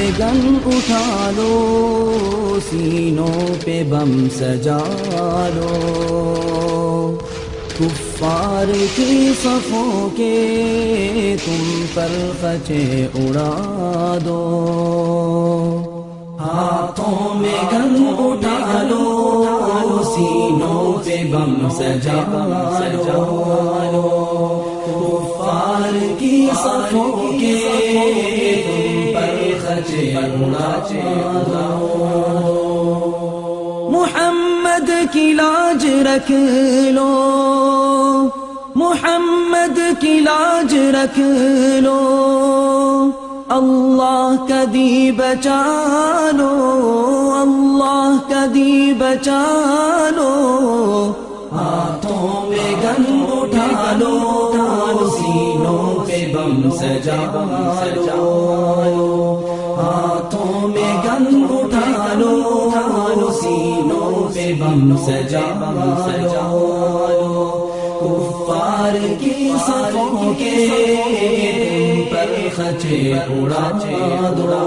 گن اٹھا لو، سینوں پہ بم سجا لو، کفار کی صفوں کے تم پر خچے اڑا دو، ہاتھوں میں گن اٹھا لو، سینوں پہ بم سجا لو، کفار کی صفوں کے تم پر خچے اڑا دو، محمد کی لاج رکھ لو، محمد کی لاج رکھ لو، اللہ کا دی بچا لو، اللہ کا دی بچا لو، ہاتھوں میں گن اٹھا لو، سینوں پہ بم سجا لو، ہاتھوں میں گن اٹھا لو، سینوں پہ بم سجا لو، کفار کی صفوں کے پر خچے اڑا دو،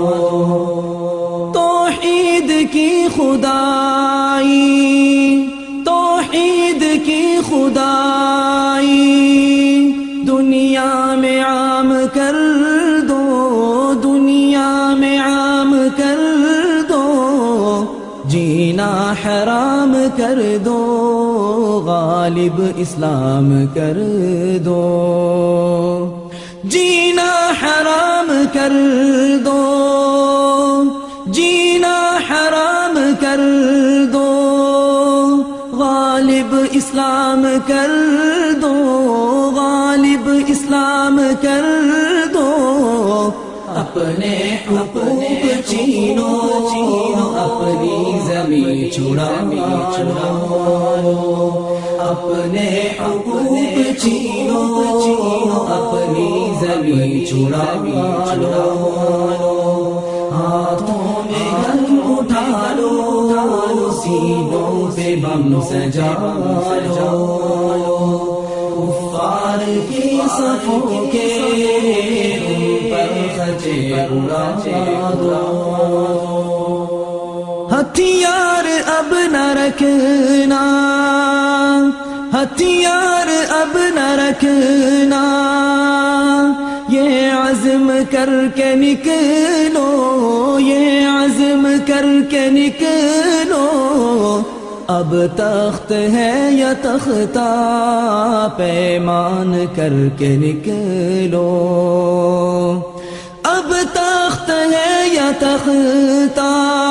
توحید کی خدائی، توحید کی خدائی دنیا میں عام کر دو، دنیا میں عام کر دو، جینا حرام کر دو، غالب اسلام کر دو، جینا حرام کر دو، جینا حرام کر دو، غالب اسلام کر دو، غالب اسلام کر دو، اپنے حقوق چھینو، اپنی زمین چھڑا لو، اپنے حقوق چھینو، اپنی زمین چھڑا لو، ہاتھوں میں گن اٹھا لو، سینوں پہ بم سجا لو، کفار کی صفوں کے پر خچے اڑا دو، ہتھیار اب نہ رکھنا، ہتھیار اب نہ رکھنا، یہ عزم کر کے نکلو، یہ عزم کر کے نکلو، اب تخت ہے یا تختہ، پیمان کر کے نکلو، اب تخت ہے یا تختہ،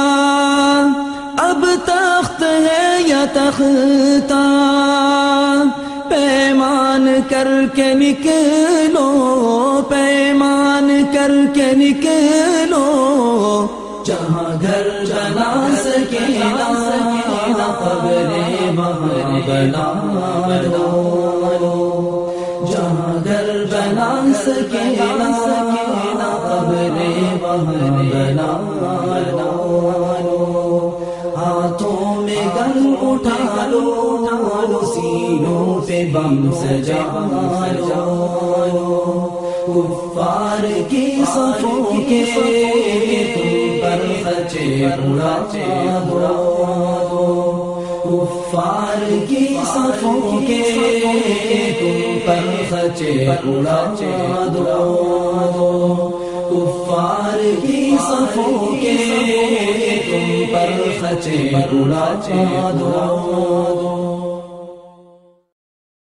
اب تخت ہے یا تختہ، پیمان کر کے نکلو، پیمان کر کے نکلو، جہاں گھر بنا سکے نا قبر وہاں بنا لو، جہاں گھر بنا سکے نا قبر وہاں بنا لو، ہاتھوں میں گن اٹھا لو، سینوں پہ بم سجا لو، کفار کی صفوں کے تم پر خچے اڑا دو، کفار کی صفوں کے تم پر خچے اڑا دو، کفار کی صفوں کے تم پر خچے اڑا دو۔